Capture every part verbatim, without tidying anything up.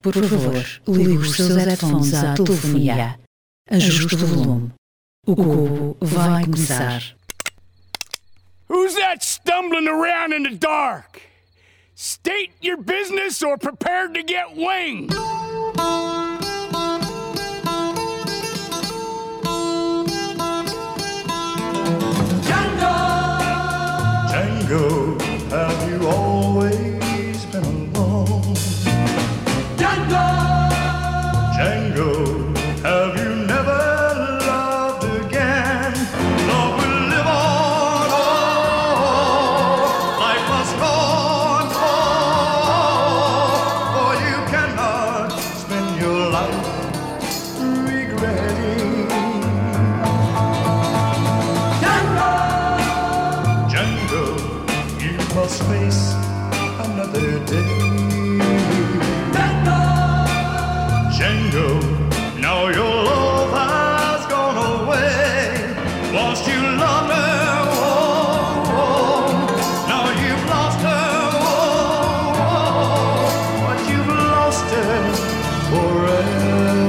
Por favor, ligue os seus headphones à telefonia. Ajuste o volume. O cubo vai começar. Who's that stumbling around in the dark? State your business or prepare to get winged. Django! Django, have you always been alone? Django! Django, have you never loved again? Love will live on, oh, life must go on, oh, for you cannot spend your life regretting. Must face another day. Django, Django, now your love has gone away. Lost you loved her, oh, oh. Now you've lost her, oh, oh. But you've lost her forever.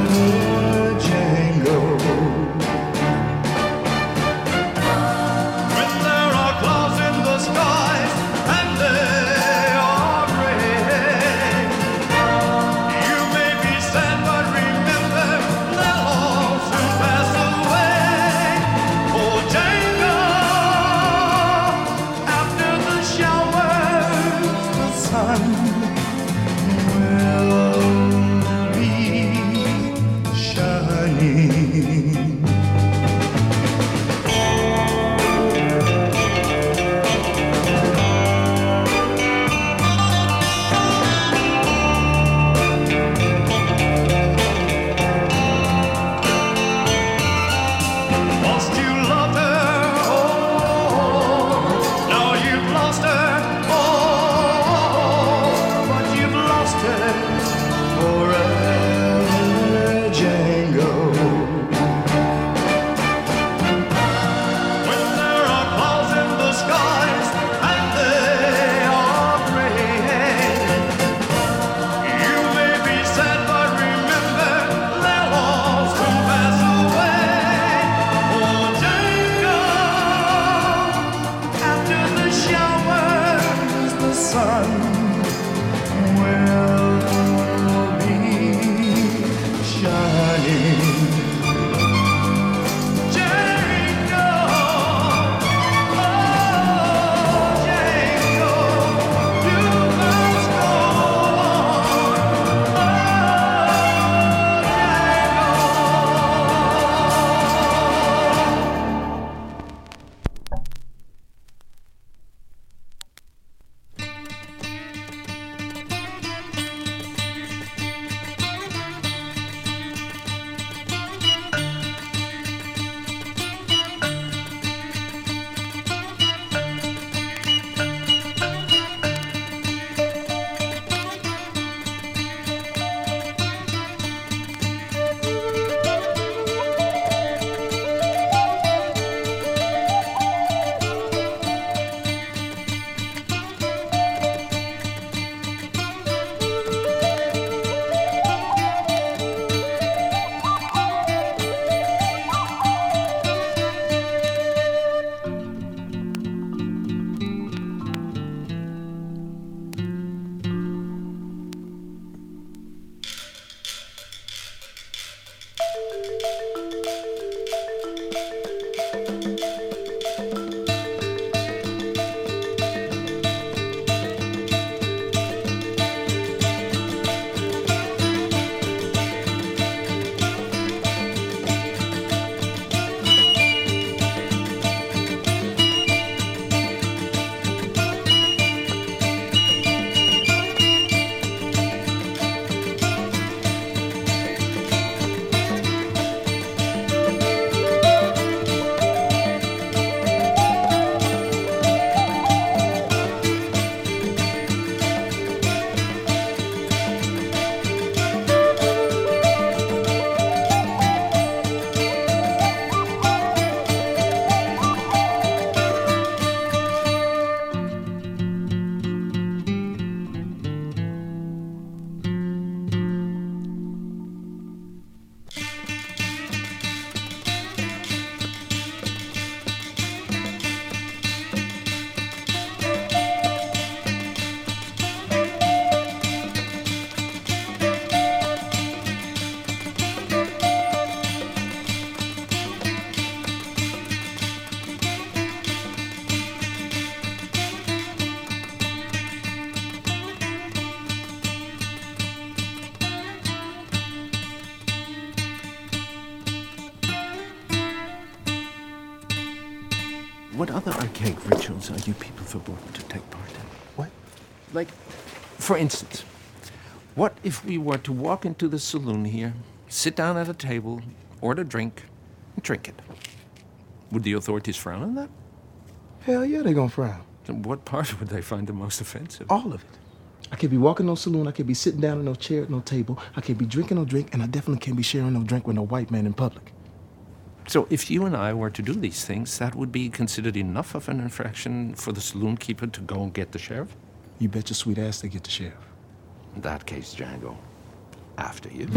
what other archaic rituals are you people forbidden to take part in? What? Like, for instance, what if we were to walk into the saloon here, sit down at a table, order a drink, and drink it? Would the authorities frown on that? Hell yeah, they gonna frown. Then what part would they find the most offensive? All of it. I can't be walking no saloon, I can't be sitting down in no chair at no table, I can't be drinking no drink, and I definitely can't be sharing no drink with no white man in public. So if you and I were to do these things, that would be considered enough of an infraction for the saloon keeper to go and get the sheriff? You bet your sweet ass they get the sheriff. In that case, Django, after you.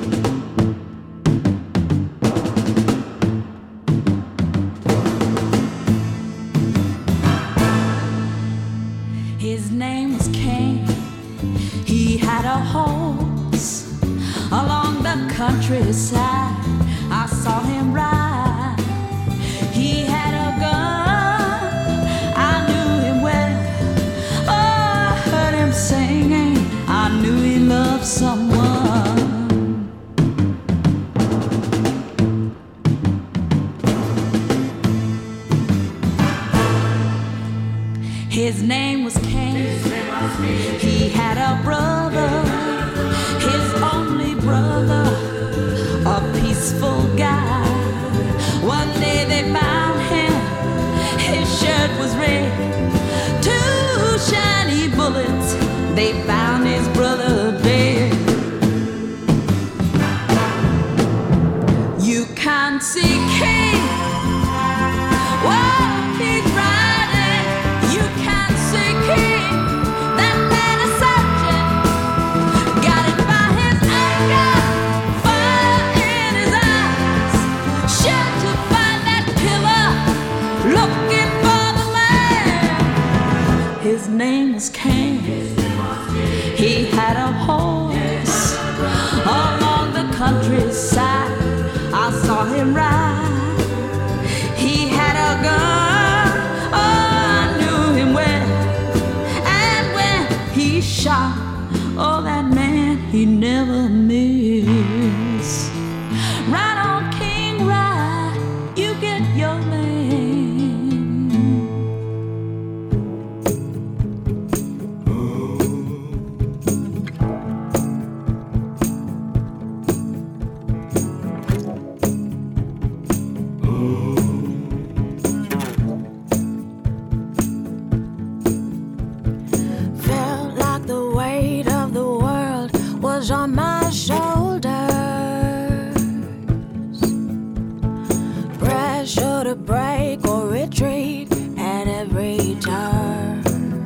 His name was Cain. He had a horse along the countryside. I saw him ride. He had a gun. I knew him well. Oh, I heard him singing. I knew he loved someone. His name was Cain. He had a brother, his only brother, a peaceful guy. One day they found him, his shirt was red. Two shiny bullets, they found his brother dead. You can't see Cain. Whoa, he's riding. You can't see King. That man is searching. Got it by his anger. Fire in his eyes. Sure to find that killer. Looking for the man. His name was Cain. He had a horse along the countryside. I saw him ride. He had a gun. Oh, I knew him well. And when he shot, oh, that man he never missed. Ride on, King, ride. You get your man. Felt like the weight of the world was on my shoulders. Pressure to break or retreat at every turn.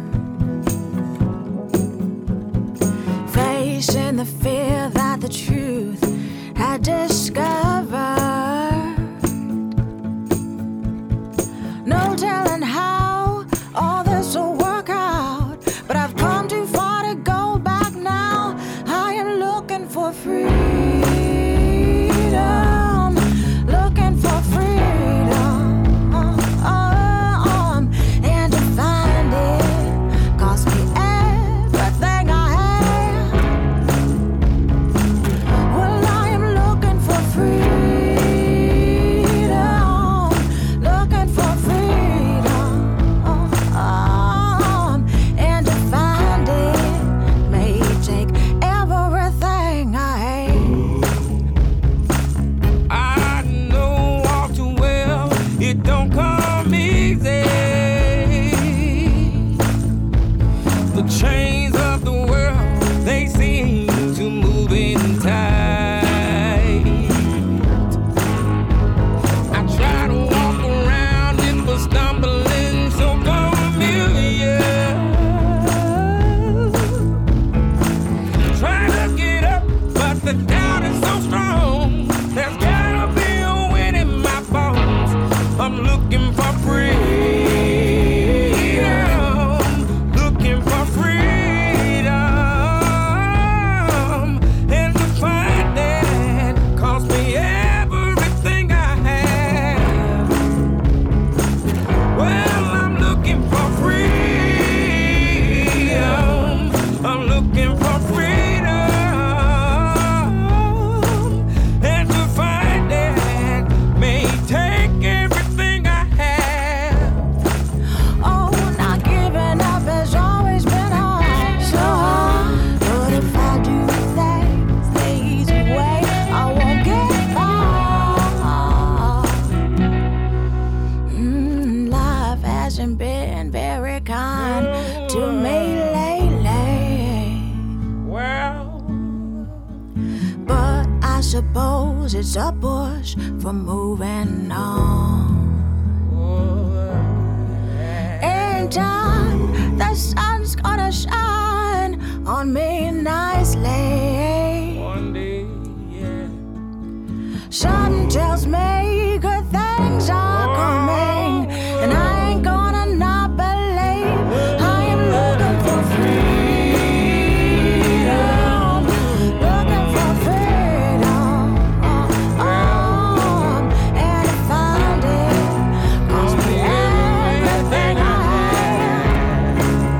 Facing the fear that the truth had discovered. No telling how all this will work out, but I've come too far to go back now. I am looking for freedom, looking for freedom, um, and to find it cost me everything I had. Well, I am looking for freedom, looking for freedom, um, and to find it may take everything I had. suppose it's a push for moving on. In time, the sun's gonna shine on me nicely. One day, yeah. Something tells me good things are coming, and I ain't gonna not believe. I am looking for freedom, looking for freedom, oh, oh, and to find it cost me everything I have.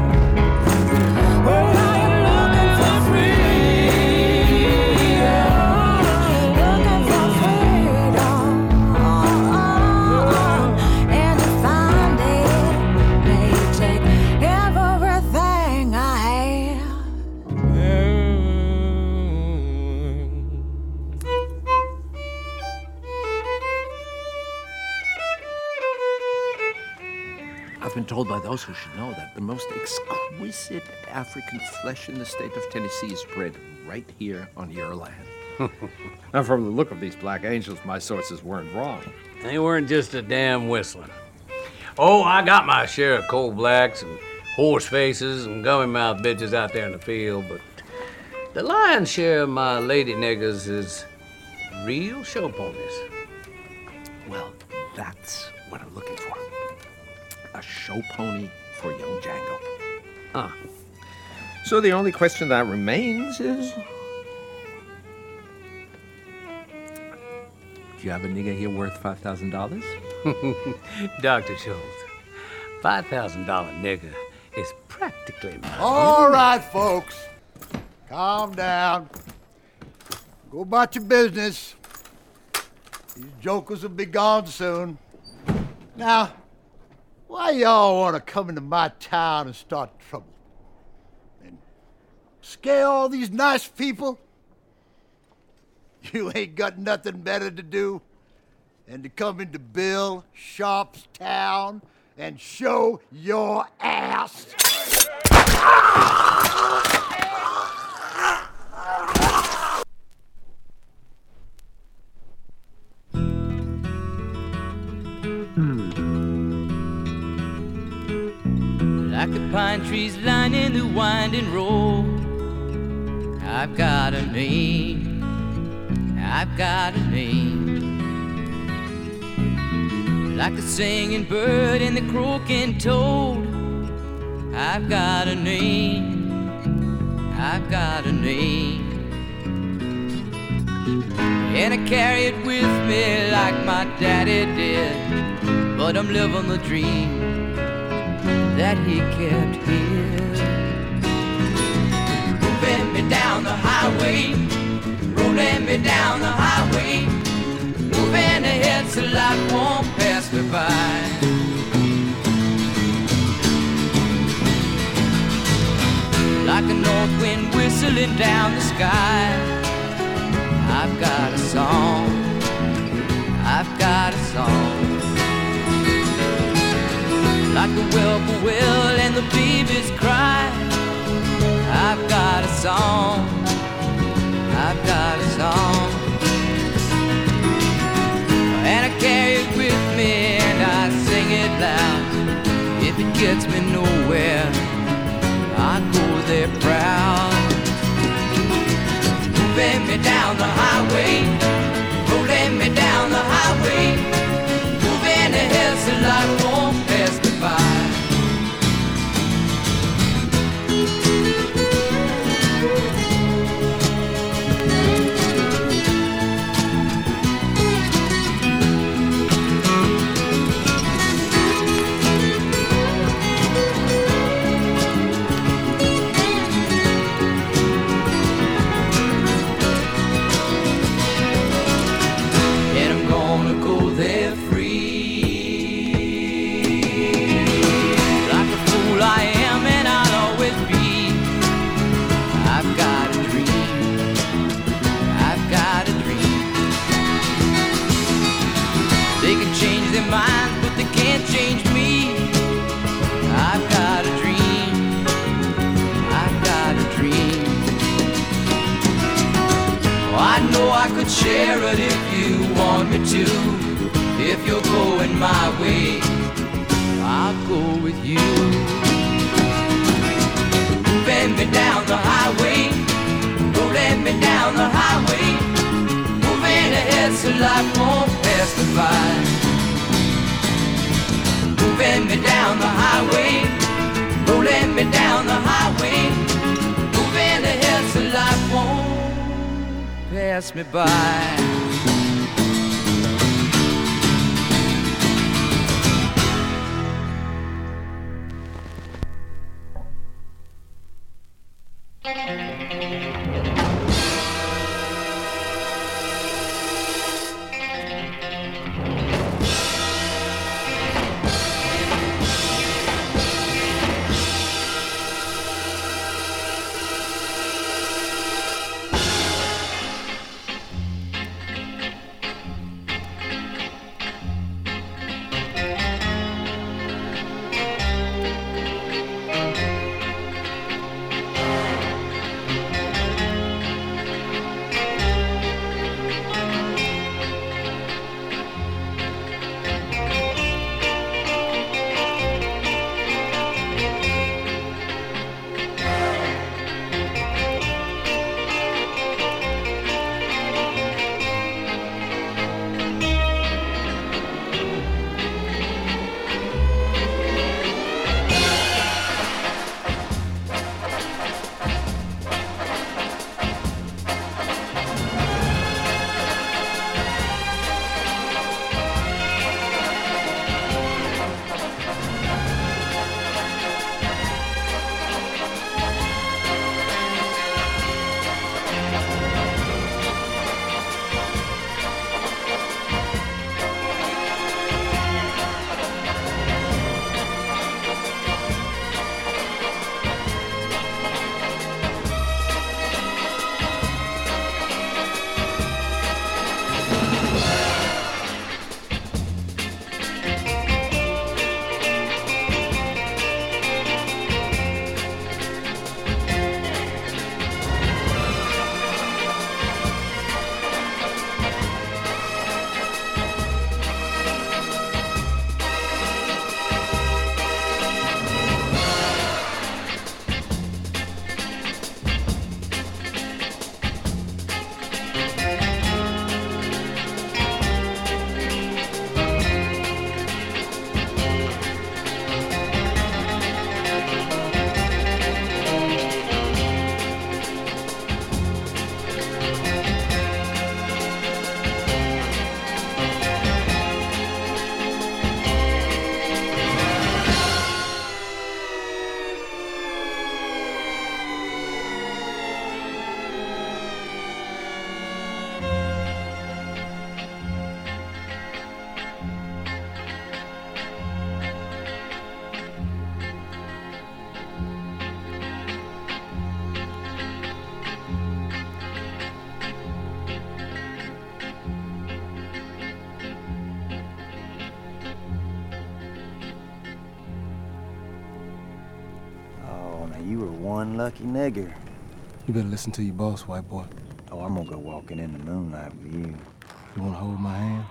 Well, I am looking for freedom, looking for freedom, oh, oh, and to find it may take everything I have. I've been told by those who should know that the most exquisite African flesh in the state of Tennessee is bred right here on your land. Now, from the look of these black angels, my sources weren't wrong. They weren't just a damn whistling. Oh, I got my share of coal blacks and horse faces and gummy mouth bitches out there in the field, but the lion's share of my lady niggas is real show ponies. Well, that's what I'm looking for. A show pony for young Django. Huh. So the only question that remains is... do you have a nigga here worth five thousand dollars? Doctor Schultz, five thousand dollar nigga is practically mine. All right, folks. Calm down. Go about your business. These jokers will be gone soon. Now, why y'all want to come into my town and start trouble? And scare all these nice people? You ain't got nothing better to do than to come into Bill Sharp's town and show your ass. Like the pine trees lining the winding road, I've got a name, I've got a name. Like the singing bird and the croaking toad, I've got a name, I've got a name. And I carry it with me like my daddy did, but I'm living the dream that he kept here. Moving me down the highway, rolling me down the highway, moving ahead so life won't pass me by. Like a north wind whistling down the sky, I've got a song, I've got a song. Like the whippoorwill and the babies cry, I've got a song, I've got a song. And I carry it with me and I sing it loud. If it gets me nowhere, I go there proud. Moving me down the highway, rolling me down the highway, moving ahead so life won't pass me by. And I'm gonna go there free. know I could share it if you want me to. If you're going my way, I'll go with you. Moving me down the highway, rolling me down the highway, moving ahead so life won't pass me by. Moving me down the highway, rolling me down the highway, moving ahead so life won't pass me by. You were one lucky nigger. You better listen to your boss, white boy. Oh, I'm gonna go walking in the moonlight with you. You wanna hold my hand?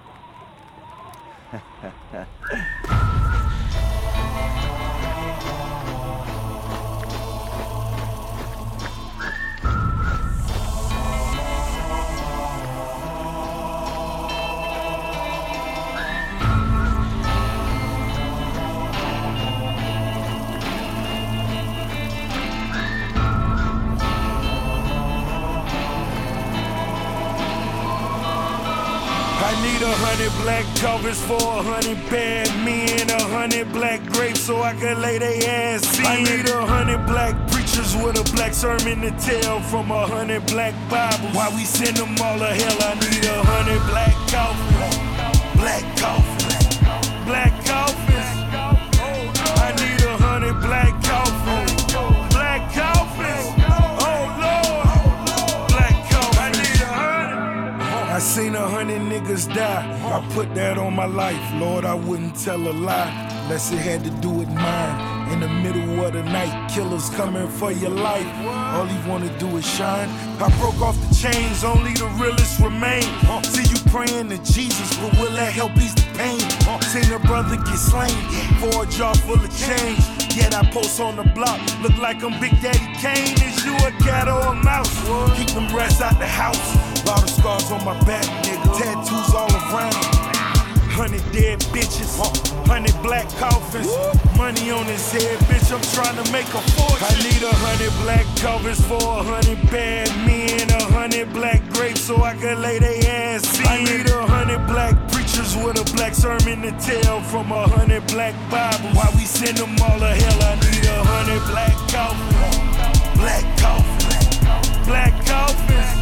I need a hundred black coffins for a hundred bad men, a hundred black grapes so I can lay they ass in. I need a hundred black preachers with a black sermon to tell from a hundred black Bibles. Why we send them all to hell? I need a hundred black coffins, black coffins, black coffins. I need a hundred black coffins, black coffins. Oh Lord, black coffins. I need a hundred. I seen a hundred niggas die. I put that on my life, Lord. I wouldn't tell a lie unless it had to do with mine. In the middle of the night, killers coming for your life. All he wanna do is shine. I broke off the chains, only the realest remain. See you praying to Jesus, but will that help ease the pain? Seen a brother get slain for a jar full of change. Yet I post on the block, look like I'm Big Daddy Kane. Is you a cat or a mouse? Keep them rats out the house. Lot of scars on my back, nigga. Tattoos all around. Hundred dead bitches, hundred black coffins. Money on his head, bitch, I'm trying to make a fortune. I need a hundred black coffins for a hundred bad men. A hundred black grapes so I can lay they ass in. I need a hundred black preachers with a black sermon to tell from a hundred black Bibles. Why we send them all to hell? I need a hundred black coffins. Black coffins. Black coffins.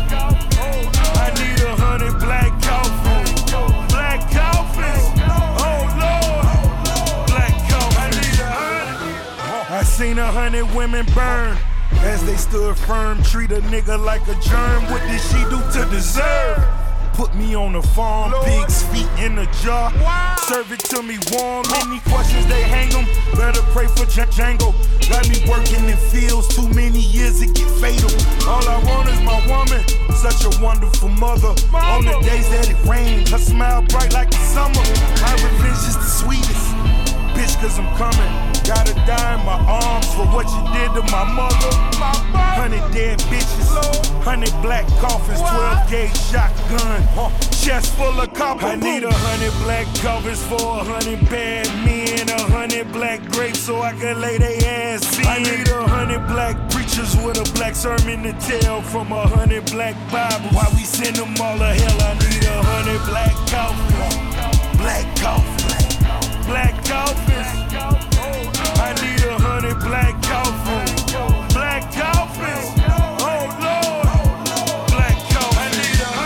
I need a hundred black coffins. Black coffins. Oh Lord. Black coffins. I need a hundred. I seen a hundred women burn as they stood firm. Treat a nigga like a germ. What did she do to deserve? Put me on the farm, pig's feet in a jar. Serve it to me warm. Any questions, they hang them. Better pray for J- Django. Got me working in fields, too many years it get fatal. All I want is my woman, such a wonderful mother. On the days that it rained, her smile bright like the summer. My revenge is the sweetest, bitch, cause I'm coming. Gotta die in my arms for what you did to my mother. Hundred dead bitches, hundred black coffins, twelve gauge shotgun, chest full of copper. I need a hundred black covers for a hundred bad men, a hundred black grapes so I can lay they ass in. I need a hundred black preachers with a black sermon to tell from a hundred black Bibles. Why we send them all to hell? I need a hundred black coffins, black coffins, black coffins. I need a hundred black coffins, black coffins. Oh Lord, black coffins. I need a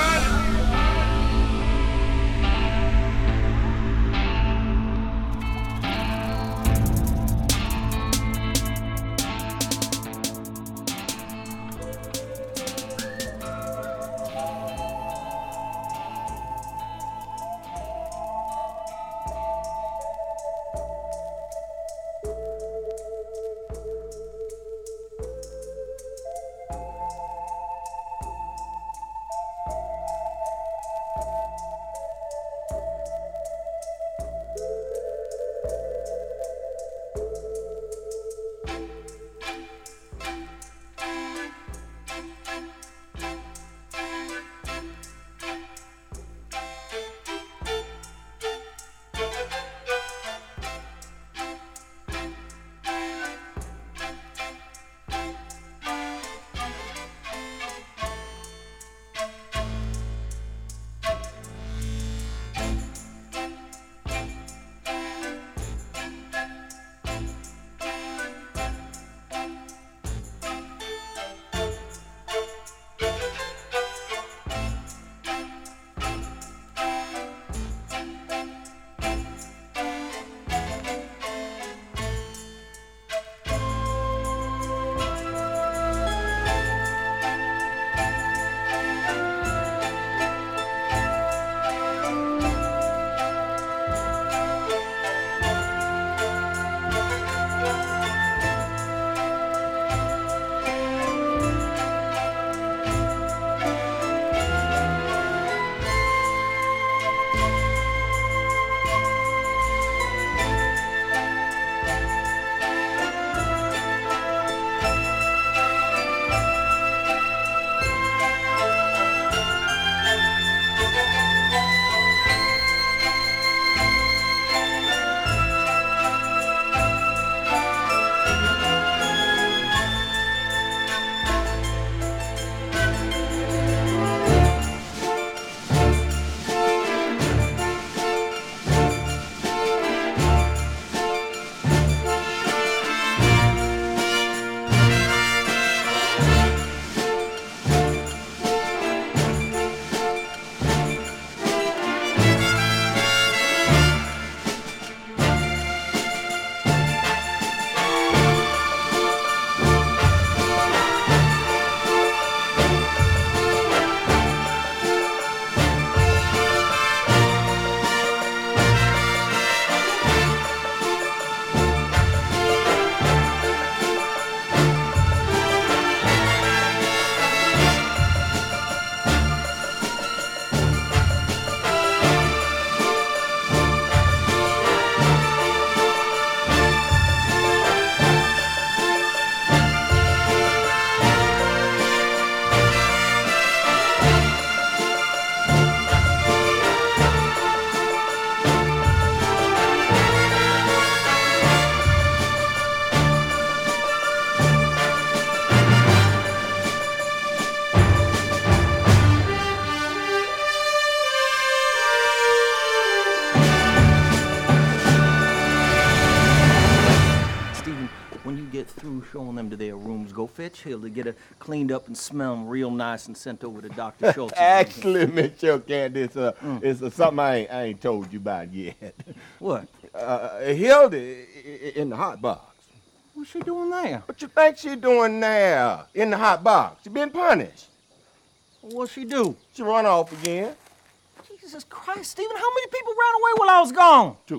fetch Hilda, get her cleaned up and smell 'em real nice and sent over to Doctor Schultz. Actually, Mister Candace, uh, mm. it's uh, something I ain't, I ain't told you about yet. What? Uh, Hilda in the hot box. What's she doing there? What you think she doing there in the hot box? She been punished. What'd she do? She run off again. Jesus Christ, Stephen, how many people ran away while I was gone? Two.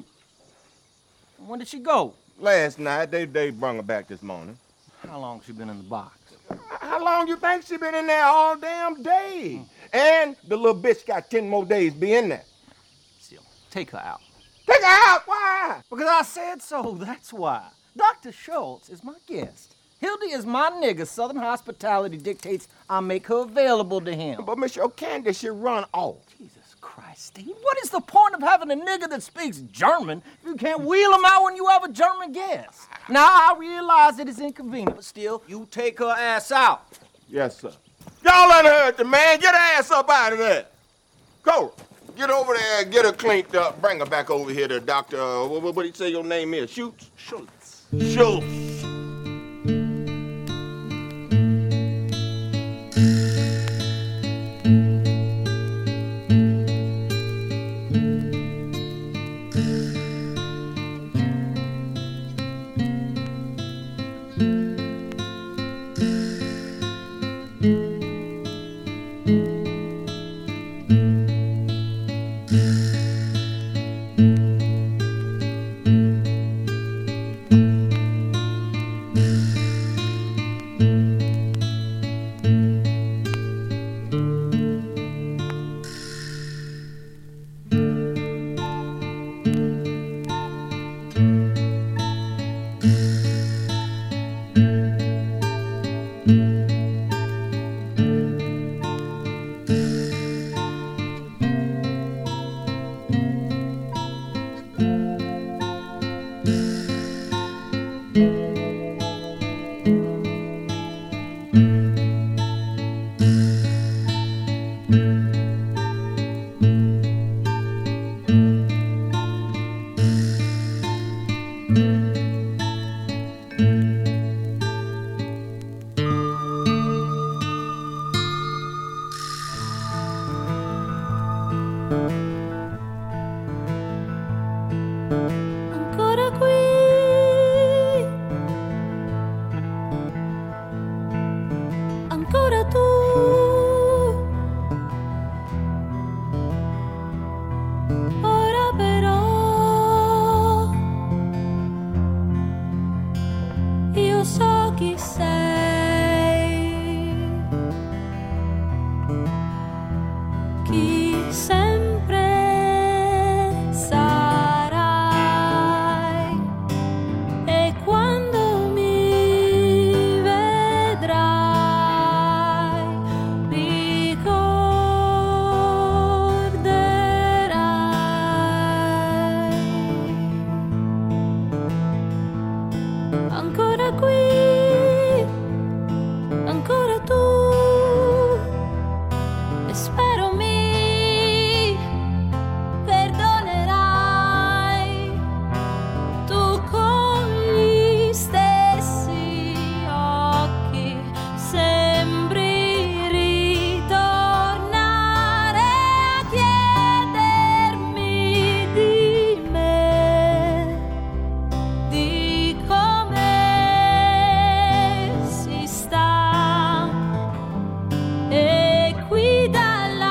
When did she go? Last night. They they brought her back this morning. How long she been in the box? How long you think she been in there all damn day? Mm. And the little bitch got ten more days to be in there. Still, take her out. Take her out? Why? Because I said so, that's why. Doctor Schultz is my guest. Hilda is my nigga. Southern hospitality dictates I make her available to him. But Miss O'Candace should run off. Jesus Christ, Steve, what is the point of having a nigga that speaks German if you can't wheel him out when you have a German guest? Now, I realize it is inconvenient, but still, you take her ass out. Yes, sir. Y'all unheard the man. Get her ass up out of there. Cora, get over there and get her cleaned up. Bring her back over here to Doctor Uh, what, what do you say your name is? Schultz? Schultz. Schultz. Qui dalla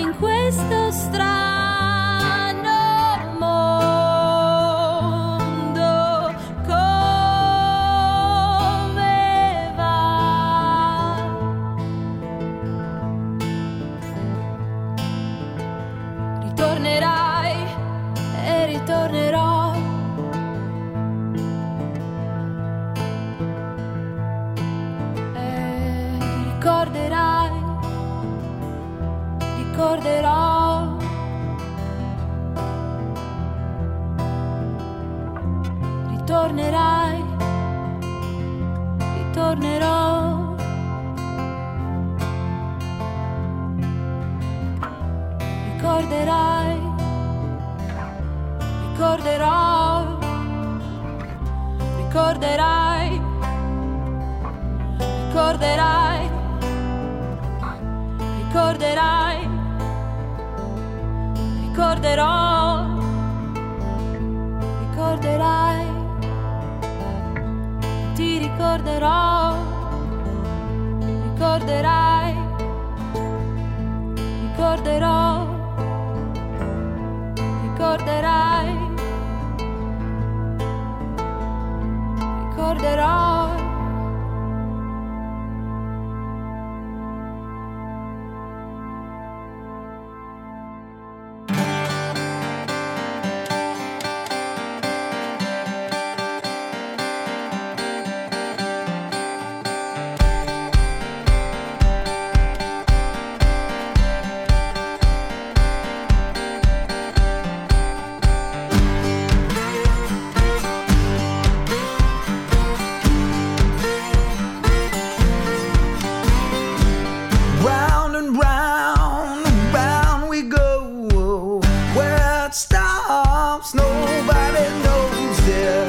in questo strano mondo come va? Ritornerai e ritornerò. E ricorderai, ricorderò. Ritornerai, ritornerò. Ricorderai, ricorderò. Ricorderai, ricorderai. Ricorderai, ricorderò. Ricorderai, ti ricorderò. Ricorderai, ricorderò. Ricorderai, ricorderò. Round and round and round we go. Where it stops, nobody knows it.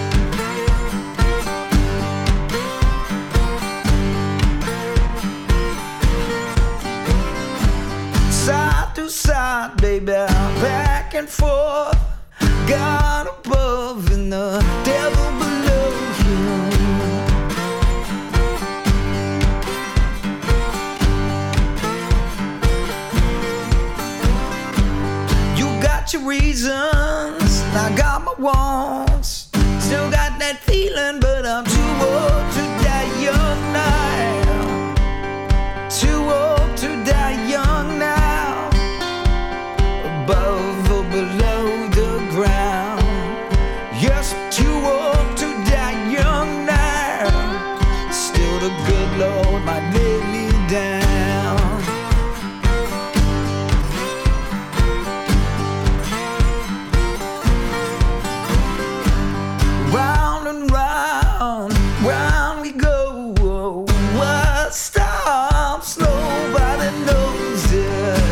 Side to side, baby, back and forth. God above and the devil below you. You got your reasons, I got my wants. Still got that feeling, but I'm too old to die young now. Too old to die young now. Above or below the ground. Yes, I'm too old to die young now. Still the good Lord might lay me down. Round and round, round we go. What stops, nobody knows it.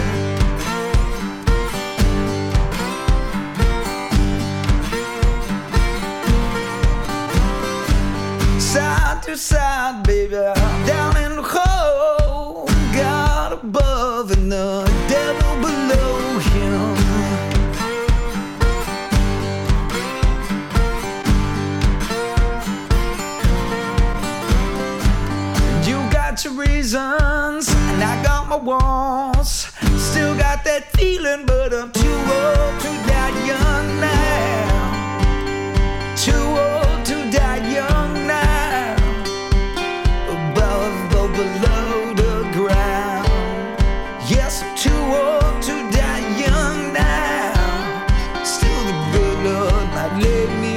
Side to side, baby, down in the hole. God above and the devil below him. You got your reasons, and I got my wants. Still got that feeling, but I'm too old to die young now. Too old to die young now. Above or below the ground. Yes, I'm too old to die young now. Still the good Lord might lay me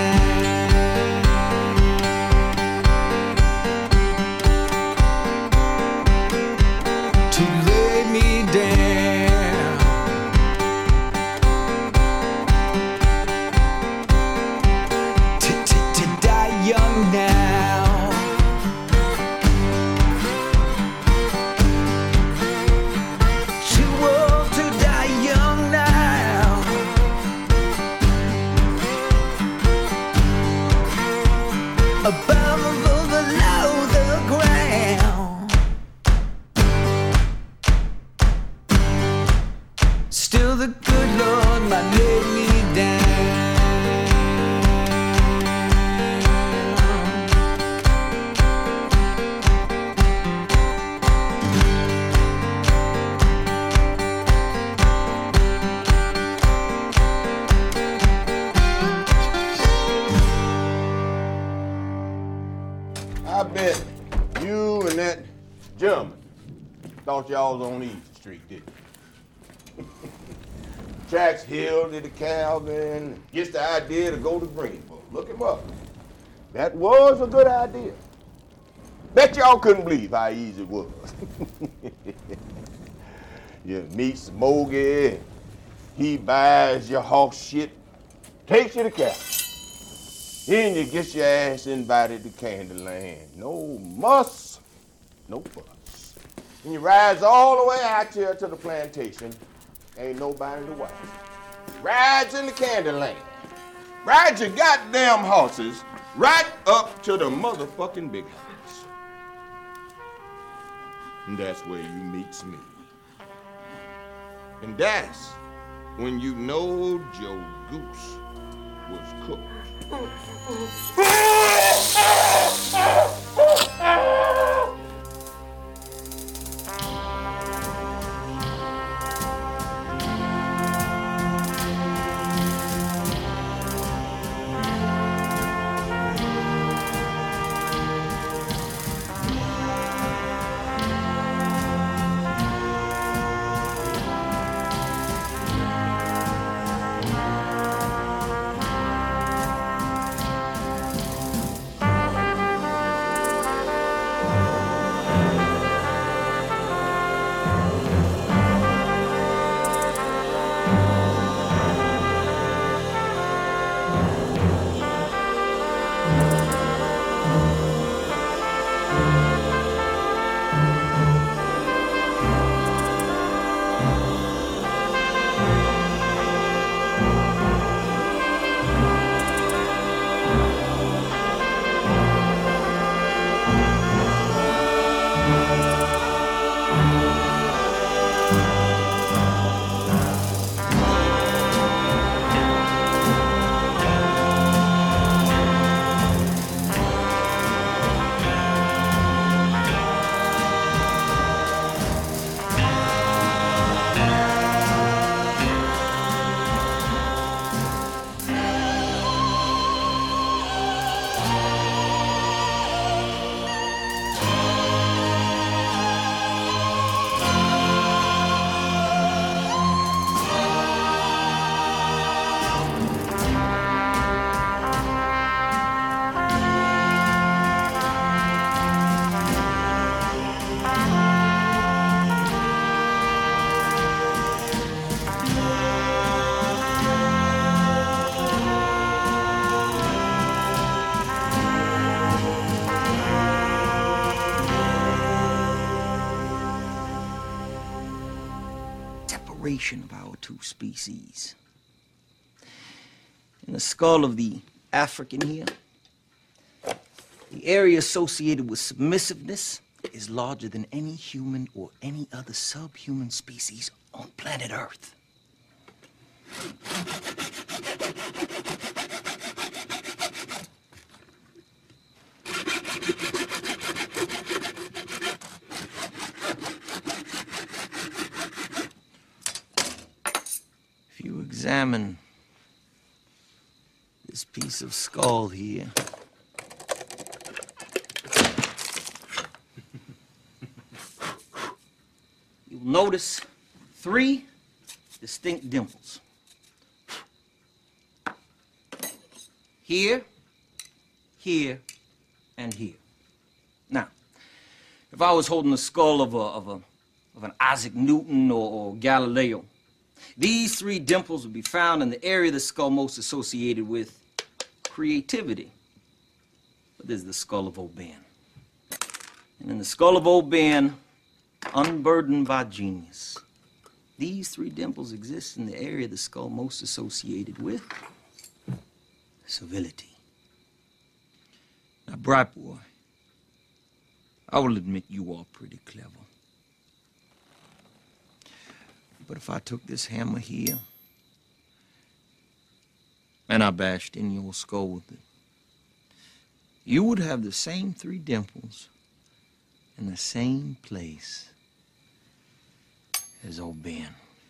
down. To lay me down. To, to, to die young now. Too old to die young now. Above or below the ground. Still the good Lord might lay me down. thought y'all was on Easy Street, didn't you? Tracks Hill to the Calvin. Gets the idea to go to Greenville. Look him up. That was a good idea. Bet y'all couldn't believe how easy it was. You meet Smokey, he buys your horse shit, takes you to Calvin. Then you get your ass invited to Candyland. No muss, no fuss. And you rides all the way out here to the plantation. Ain't nobody to watch. Rides in the Candyland. Rides your goddamn horses right up to the motherfucking big house. And that's where you meet Smee. And that's when you know Joe Goose was cooked. Of our two species. In the skull of the African here, the area associated with submissiveness is larger than any human or any other subhuman species on planet Earth. Examine this piece of skull here. You'll notice three distinct dimples. Here, here, and here. Now, if I was holding the skull of a of a of an Isaac Newton or, or Galileo, these three dimples would be found in the area of the skull most associated with creativity. But this is the skull of Old Ben. And in the skull of Old Ben, unburdened by genius, these three dimples exist in the area of the skull most associated with civility. Now, Bright Boy, I will admit you are pretty clever. But if I took this hammer here and I bashed in your skull with it, you would have the same three dimples in the same place as Old Ben.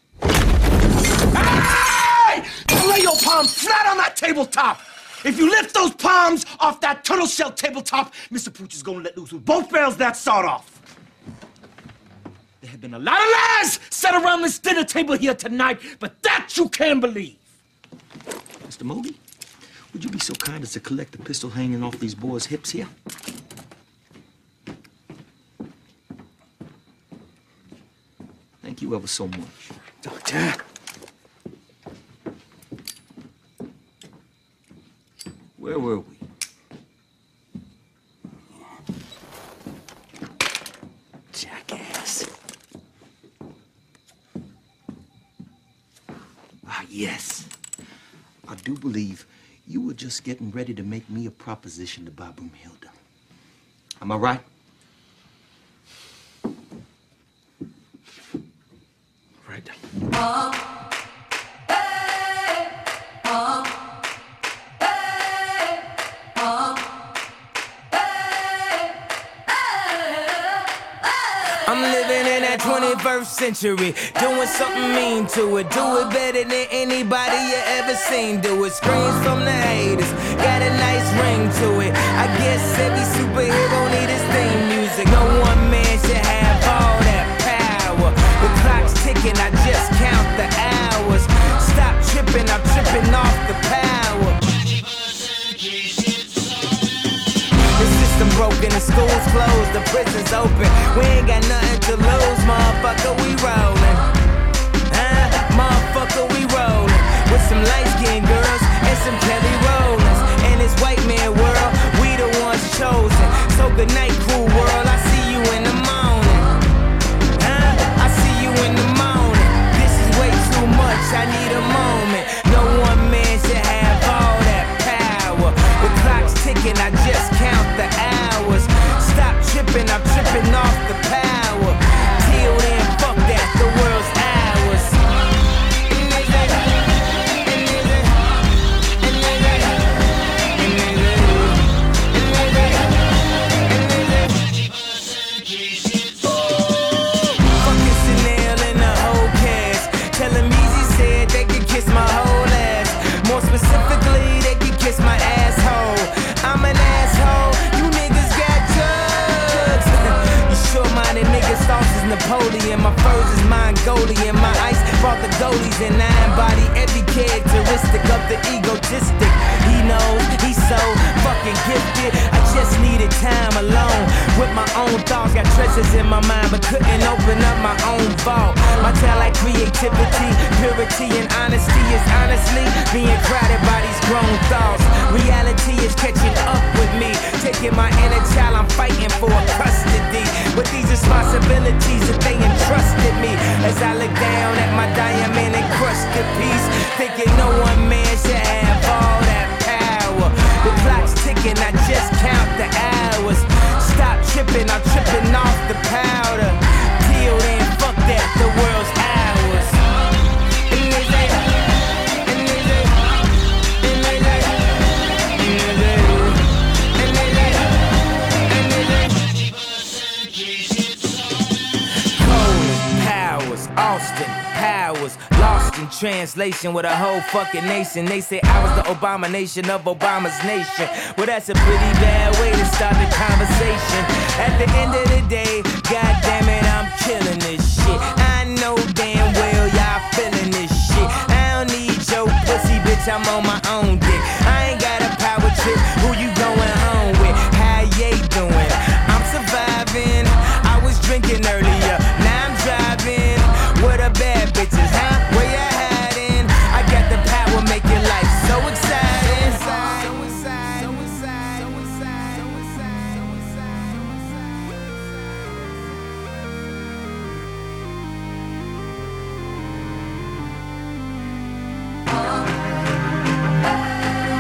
Hey! Lay your palms flat on that tabletop! If you lift those palms off that turtle shell tabletop, Mister Pooch is gonna let loose with both barrels that sawed off. The have been a lot of lies set around this dinner table here tonight, but that you can believe. Mister Moby, would you be so kind as to collect the pistol hanging off these boys' hips here? Thank you ever so much. Doctor. Where were we? Jackass. Ah, yes. I do believe you were just getting ready to make me a proposition to Bob Broomhilda. Am I right? Right. Oh, hey, oh, hey, oh, hey, I'm living in that twenty-first century, doing something mean to it. Do it better than anybody you ever seen do it. Screams from the haters, got a nice ring to it. I guess every superhero need his theme music. No one man should have all that power. The clock's ticking, I just count the hours. Stop tripping, I'm tripping off the power. The system broken, the school's closed, the prison's open. We ain't got nothing to lose, motherfucker, we rollin'. Huh? Motherfucker, we rollin'. With some light-skinned girls and some Kelly Rollins. In this white man world, we the ones chosen. So good night, cool world, I see you in the morning. Huh? I see you in the morning. This is way too much, I need a moment. No one man should have all that power. The clock's ticking, I just count the hours. Stop tripping, I'm tripping off the power. Till then, fuck that, the world's ours. Fucking Chanel and the whole cast. Tell him Easy said they could kiss my whole ass. More specifically, they could kiss my asshole. I'm an asshole, you niggas got drugs. You sure-minded niggas, sauce is Napoleon. My furs is Mongolian. My ice brought the goalies and I embody every characteristic of the egotistic. He knows he's so fucking gifted. I just needed time alone with my own thoughts. Got treasures in my mind but couldn't open up my own vault. My talent, creativity, purity and honesty is honestly being crowded by these grown thoughts. Reality is catching up with me, taking my inner child, I'm fighting for custody. With these responsibilities that they entrusted me, as I look down at my diamond encrusted piece, thinking no one man should have all that power. The clock's ticking, I just count the hours. Stop tripping, I'm tripping off the powder. Till then, fuck that, the world's ours. And they say, and they say, and they say, and they say, and they say, and they say. Colin Powers, Austin Powers, lost in translation with a whole fucking nation. They say I was the abomination of Obama's nation. Well, that's a pretty bad way to start the conversation. At the end of the day, god damn it, I'm killing this shit. I know damn well y'all feeling this shit. I don't need your pussy, bitch, I'm on my own dick. I ain't got a power trip, who you going home with? How you doing? I'm surviving, I was drinking earlier, now I'm driving. What a bad bitches, huh? Where you hiding? I got the power, make your life so exciting. So excited, so excited, so excited, so excited, so excited.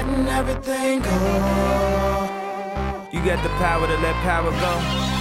letting everything go. You got the power to let power go.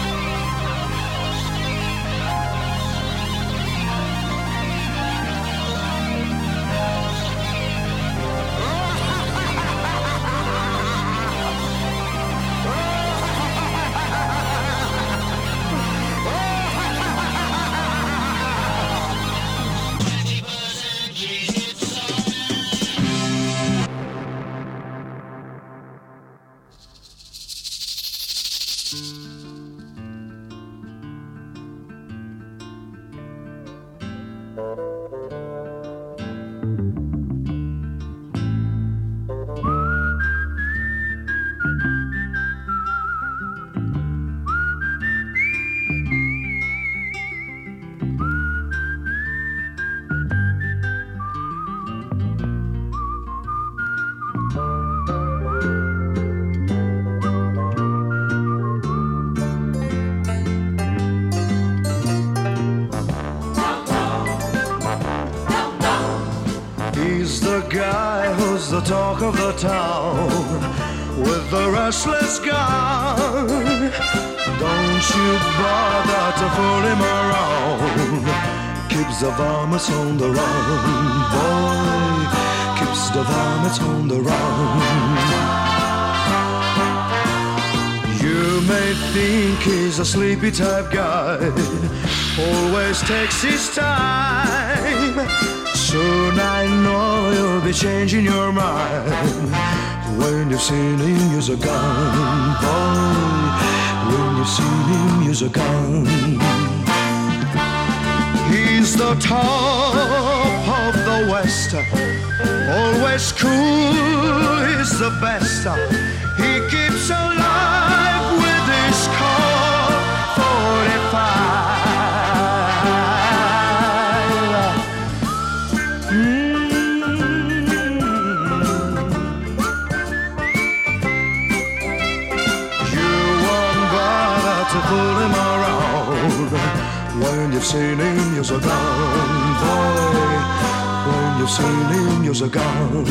He's the guy who's the talk of the town with the restless gun. Don't you bother to fool him around. Keeps the varmints on the run, boy. Keeps the varmints on the run. You may think he's a sleepy type guy, always takes his time. Soon I know you'll be changing your mind when you've seen him use a gun, boy. When you've seen him use a gun. He's the top of the West, always cool, he's the best. He keeps alive with his Colt forty-five. To pull him around when you've seen him use a gun, boy. When you've seen him use a gun.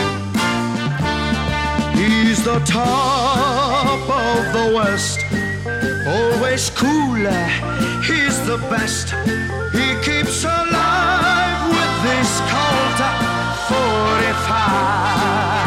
He's the top of the West, always cooler, he's the best. He keeps alive with this Colt forty-five.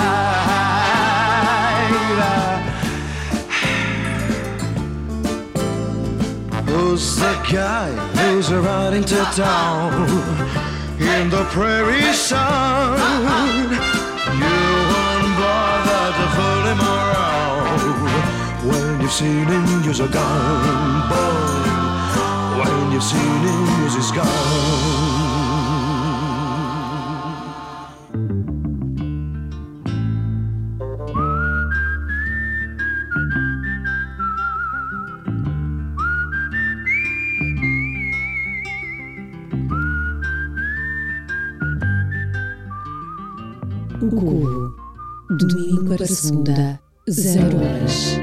Who's the guy who's riding to town in the prairie sun? You won't bother to fool him around when you've seen him use a gun, boy. When you've seen him use his gun. O Corro, domingo para segunda, zero horas.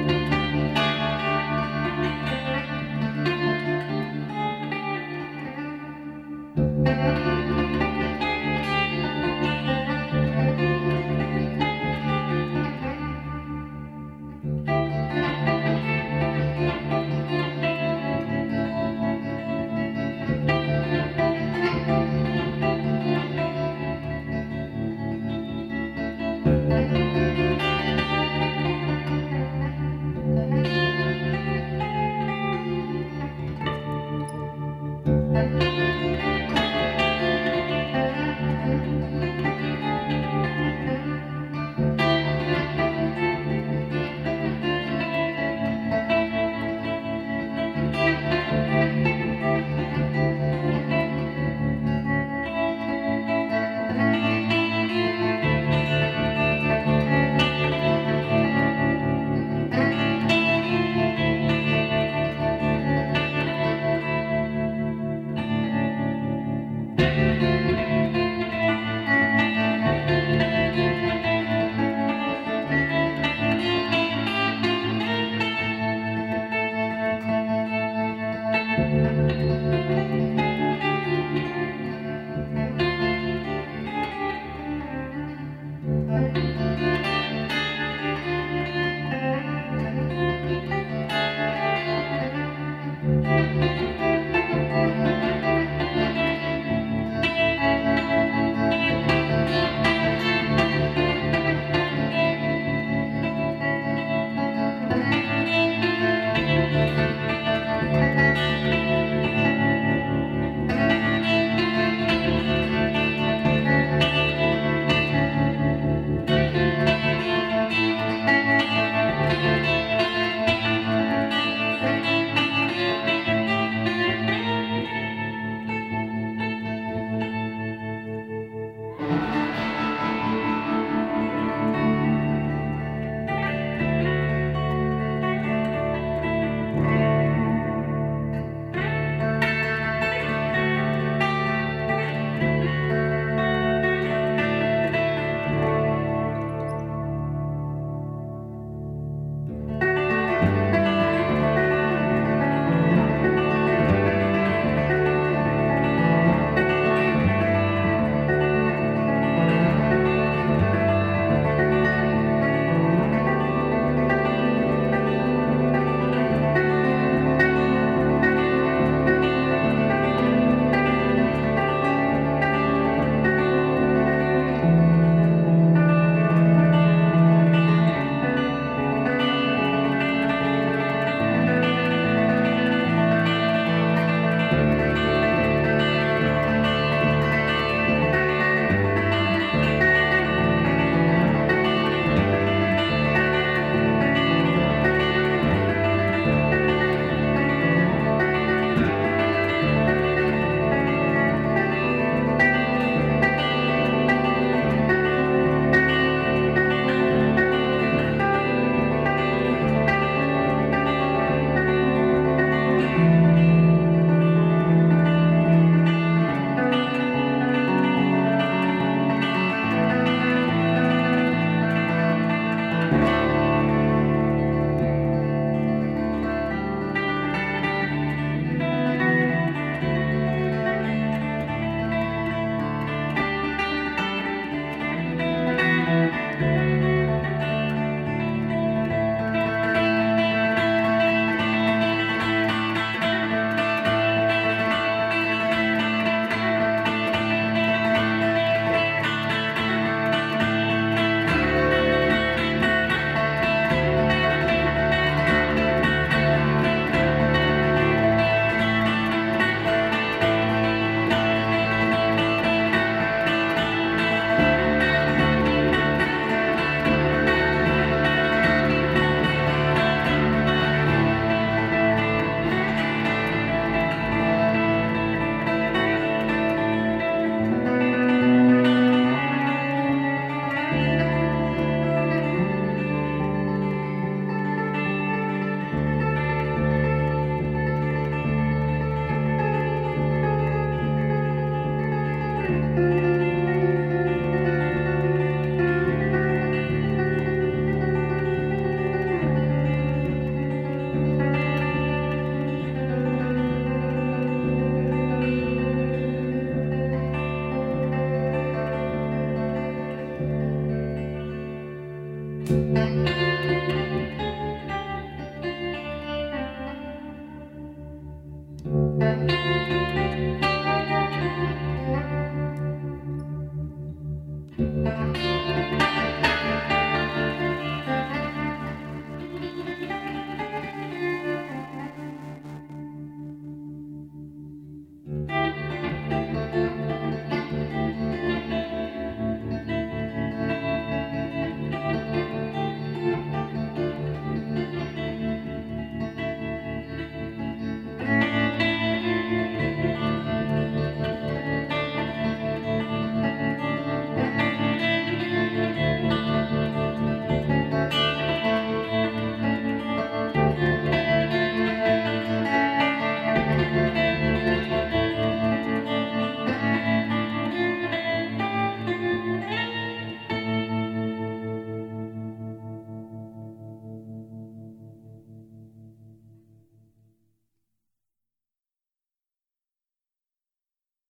Thank you.